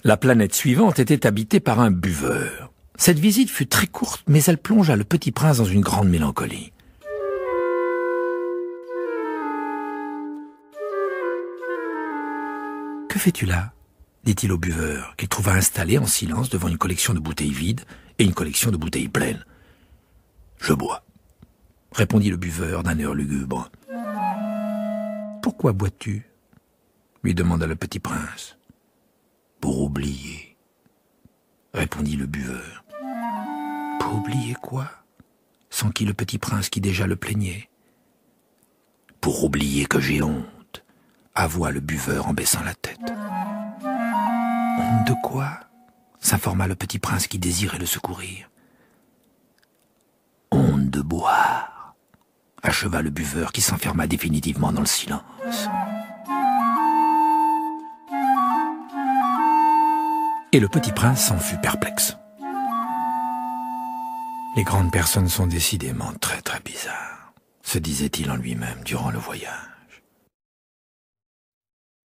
La planète suivante était habitée par un buveur. Cette visite fut très courte, mais elle plongea le petit prince dans une grande mélancolie. « Que fais-tu là ?» dit-il au buveur, qu'il trouva installé en silence devant une collection de bouteilles vides et une collection de bouteilles pleines. « Je bois, » répondit le buveur d'un air lugubre. « Pourquoi bois-tu » lui demanda le petit prince. « Pour oublier, » répondit le buveur. « Pour oublier quoi » s'enquit le petit prince qui déjà le plaignait. « Pour oublier que j'ai honte » avoua le buveur en baissant la tête. « Honte de quoi » s'informa le petit prince qui désirait le secourir. « Honte de boire » acheva le buveur qui s'enferma définitivement dans le silence. Et le petit prince s'en fut perplexe. Les grandes personnes sont décidément très très bizarres, se disait-il en lui-même durant le voyage.